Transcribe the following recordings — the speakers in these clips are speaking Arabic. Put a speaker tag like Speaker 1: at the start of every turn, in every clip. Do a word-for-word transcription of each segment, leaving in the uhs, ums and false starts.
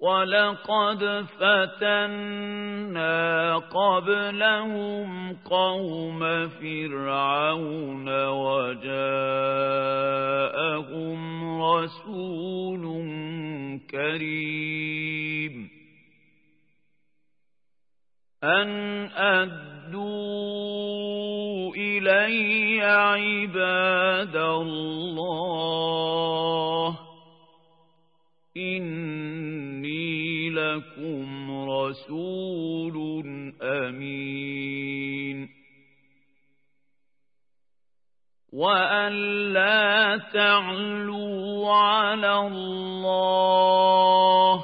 Speaker 1: وَلَقَدْ فَتَنَّا قَبْلَهُمْ قَوْمَ فِرْعَوْنَ وَجَاءَهُمْ رَسُولٌ كَرِيمٌ أَنْ أَدُّوا إِلَيَّ عِبَادَ اللَّهِ إِنِّي لَكُمْ رَسُولٌ أَمِينٌ وَأَن لَّا تَعْلُوا عَلَى اللَّهِ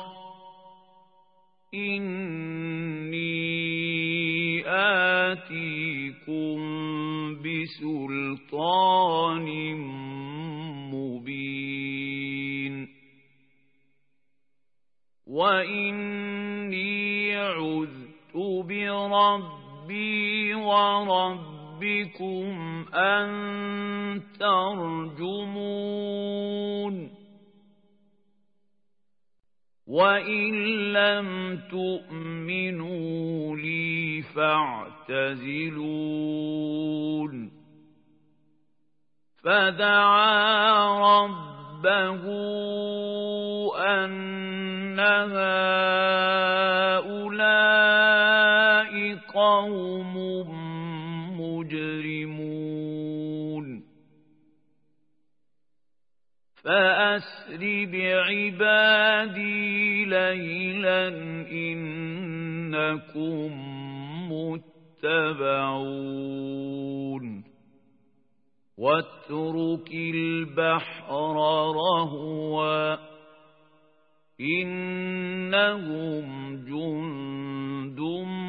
Speaker 1: إِنِّي آتِيكُم بِسُلْطَانٍ مُّبِينٍ وَإِنِّي عُذْتُ بِرَبِّي وَرَبِّكُمْ أَن تَرْجُمُونِ وَإِن لَّمْ تُؤْمِنُوا لِي فَاعْتَزِلُونِ فَدَعَا رَبَّهُ أَنَّ هَٰؤُلَاءِ قَوْمٌ مُجْرِمُونَ فَأَسْرِ بِعِبَادِي لَيْلًا إِنَّكُمْ مُتَّبَعُونَ وَاتْرُكِ الْبَحْرَ رَهْوًا إِنَّهُمْ جُندٌ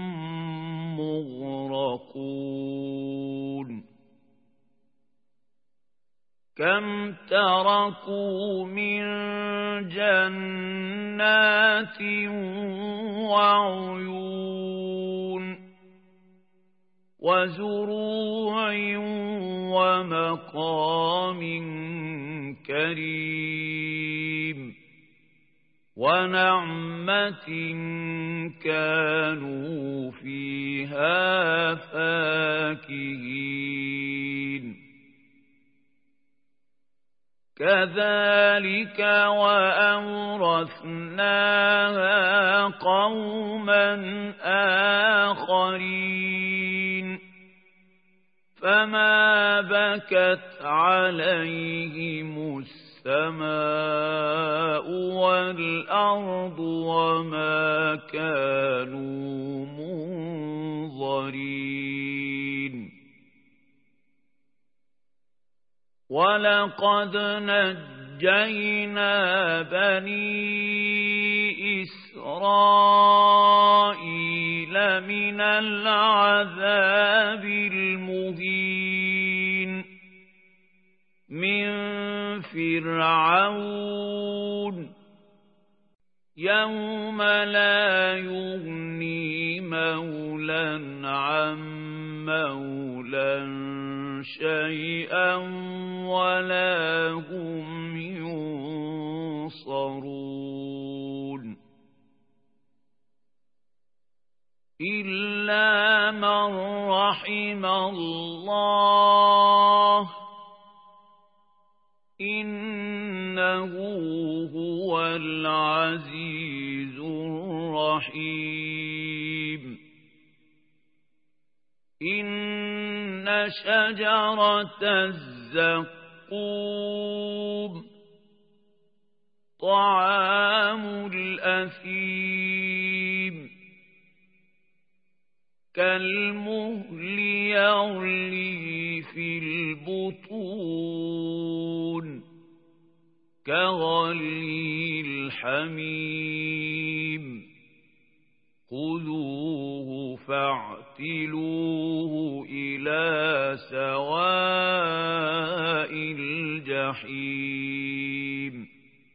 Speaker 1: مُّغْرَقُونَ كَمْ تَرَكُوا مِن جَنَّاتٍ وَعُيُونٍ وَزُرُوعٍ وَمَقَامٍ كَرِيمٍ وَنَعْمَةٍ كَانُوا فِيهَا فَاكِهِينَ كَذَلِكَ وَأَوْرَثْنَاهَا قَوْمًا آخَرِينَ فَمَا بَكَتْ عَلَيْهِمُ السَّمَاءُ وَالْأَرْضُ وَمَا كَانُوا مُنظَرِينَ وَلَقَدْ نَجَّيْنَا بَنِي إِسْرَائِيلَ مِنَ الْعَذَابِ الْمُهِينِ مِنْ فِرْعَوْنَ يَوْمَ لَا يُغْنِي مَوْلًى عَن مَّوْلًى شَيْئًا وَلَا هُمْ يُنصَرُونَ إِلَّا مَن رَّحِمَ اللَّهُ إِنَّهُ هُوَ الْعَزِيزُ الرَّحِيمُ إِنَّ شَجَرَتَ الزَّقُّومِ طَعَامُ الْأَثِيمِ كَالْمُهْلِ يَغْلِي فِي الْبُطُونِ كَغَلْيِ الْحَمِيمِ خُذُوهُ فَاعْتِلُوهُ إِلَى سَوَاءِ الْجَحِيمِ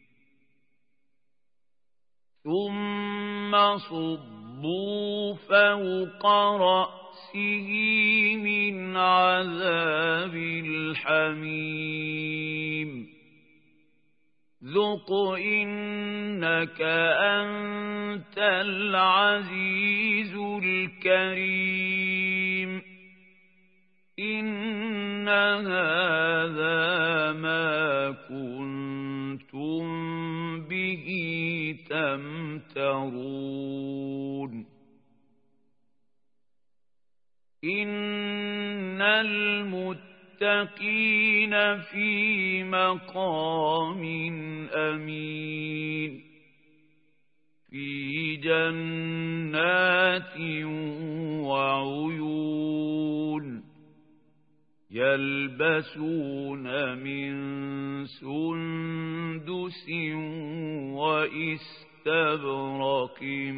Speaker 1: ثُمَّ صُبُّوا فَوْقَ رَأْسِهِ مِنْ عَذَابِ الْحَمِيمِ ذُقْ إِنَّكَ أَنْتَ الْعَزِيزُ الْكَرِيمُ إِنَّ هَذَا مَا كُنْتُمْ بِهِ تَمْتَرُونَ إِنَّ الْمُتَّقِينَ فِي مَقَامٍ أَمِينٍ فِي جَنَّاتٍ وَعُيُونٍ يَلْبَسُونَ مِن سُندُسٍ وَإِسْتَبْرَقٍ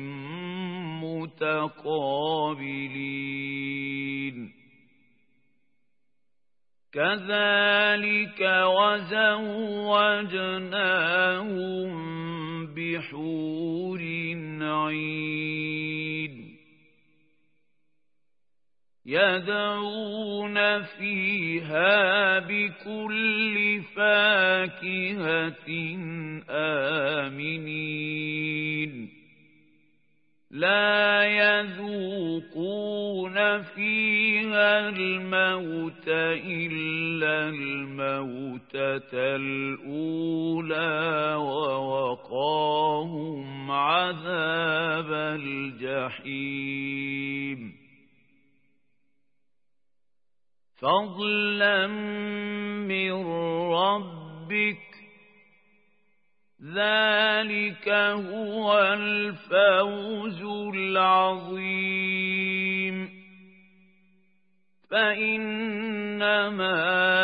Speaker 1: مُتَقَابِلِينَ كَذَلِكَ وَزَوَّجْنَاهُم بِحُورٍ عِينٍ يَدْعُونَ فِيهَا بِكُلِّ فَاكِهَةٍ آمِنِينَ لَا يَذُوقُونَ فِيهَا الْمَوْتَ إِلَّا الْمَوْتَةَ الْأُولَى وَوَقَاهُمْ عَذَابَ الْجَحِيمِ فَضْلًا مِّن رَّبِّكَ ذَلِكَ هُوَ الْفَوْزُ الْعَظِيمُ فَإِنَّمَا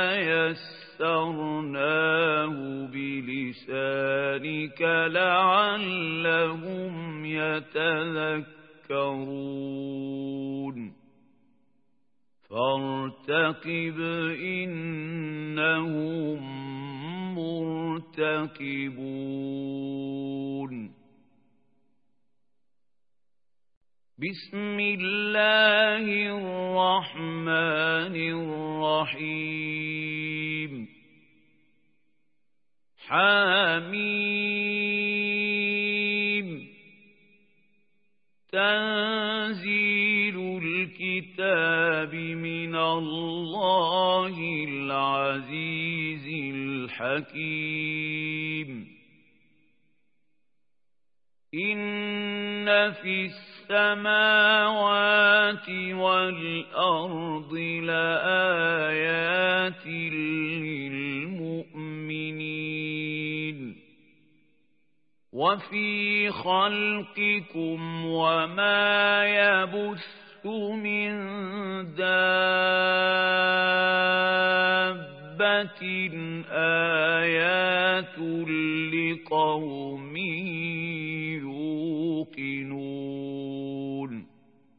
Speaker 1: يَسَّرْنَاهُ بِلِسَانِكَ لَعَلَّهُمْ يَتَذَكَّرُونَ فَارْتَقِبْ إِنَّهُمْ مُرْتَقِبُونَ بِسْمِ اللَّهِ الرَّحْمَنِ الرَّحِيمِ حَمِيمٌ تَنزِيلُ الْكِتَابِ مِنَ اللَّهِ الْعَزِيزِ الْحَكِيمِ إِنَّ فِي السَّمَاوَاتِ وَالْأَرْضِ لَآيَاتٍ لِلْمُؤْمِنِينَ وَفِي خَلْقِكُمْ وَمَا يَبُثُّ مِن دَابَّةٍ آيَاتٌ لِقَوْمٍ يُوقِنُونَ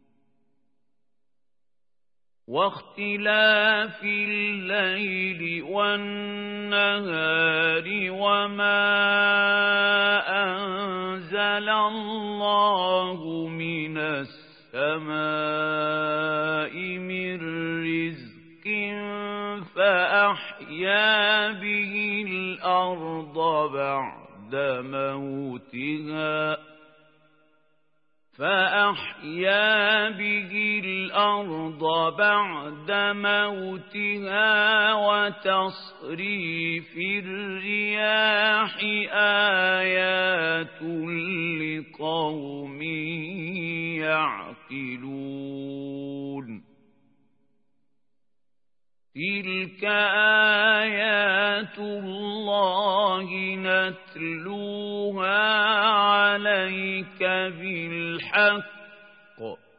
Speaker 1: وَاخْتِلَافِ اللَّيْلِ وَالنَّهَارِ وَمَا أَنزَلَ اللَّهُ مِنَ السَّمَاءِ مِن رِّزْقٍ فَأَحْيَا بِهِ الْأَرْضَ بَعْدَ موتها فَأَحْيَا بِهِ الْأَرْضَ بَعْدَ مَوْتِهَا وَتَصْرِيفِ الرِّيَاحِ آيَاتٌ لِقَوْمٍ يَعْقِلُونَ تِلْكَ آيَاتُ اللَّهِ نَتْلُوهَا عَلَيْكَ بِالْحَقِّ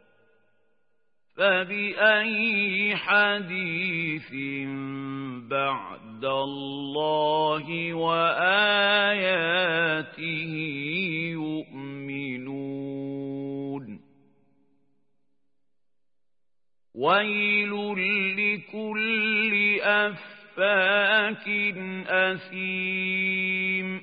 Speaker 1: فَبِأَيِّ حَدِيثٍ بَعْدَ اللَّهِ وَآيَاتِهِ يُؤْمِنُونَ وَيْلٌ لِكُلِّ أَفَّاكٍ أَثِيمٍ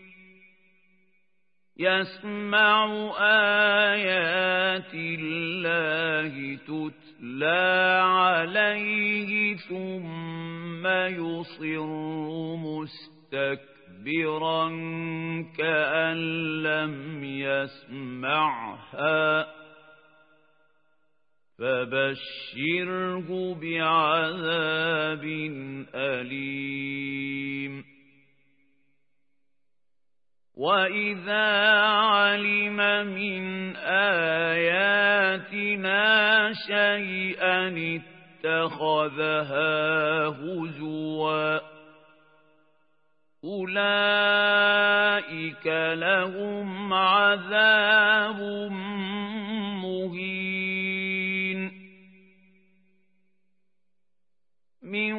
Speaker 1: يَسْمَعُ آيَاتِ اللَّهِ تُتْلَى عَلَيْهِ ثُمَّ يُصِرُّ مُسْتَكْبِرًا مستكبرا كأن لم يسمعها فبشره بعذاب أليم وإذا علم من آياتنا شيئا اتخذها هزوا أولئك لهم عذاب مهين من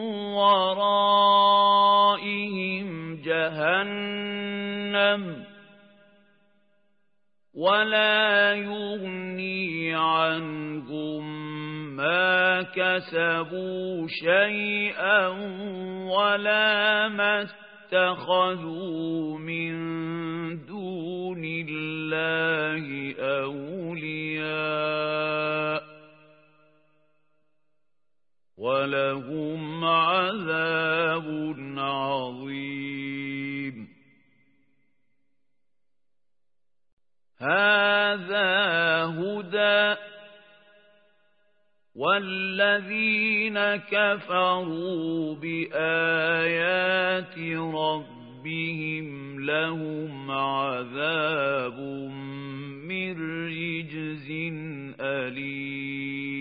Speaker 1: ورائهم جهنم ولا يغني عنهم ما كسبوا شيئا ولا ما اتخذوا من دون الله أولياء ولهم عذاب عظيم هذا هدى والذين كفروا بآيات ربهم لهم عذاب من رجز أليم